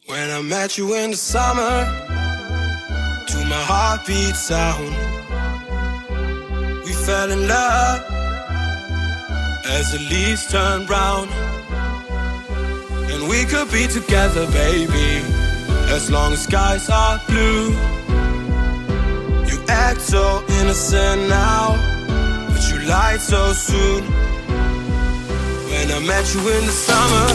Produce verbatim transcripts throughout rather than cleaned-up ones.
When I met you in the summer, to my heartbeat sound, we fell in love as the leaves turn brown. And we could be together, baby, as long as skies are blue. You act so innocent now, but you lied so soon. When I met you in the summer,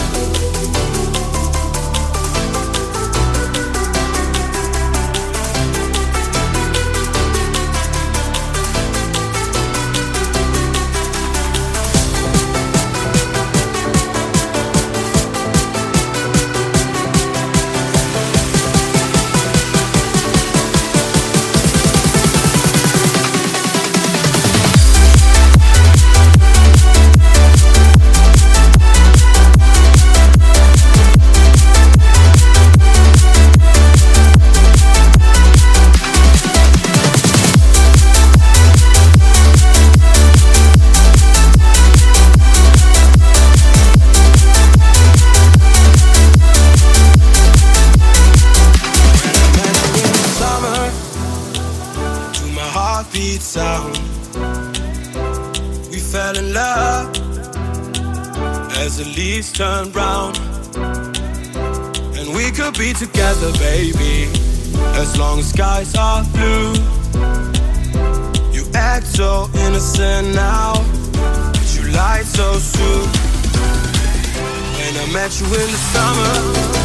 heartbeat sound, we fell in love as the leaves turn brown. And we could be together, baby, as long as skies are blue. You act so innocent now, but you lied so soon. When I met you in the summer,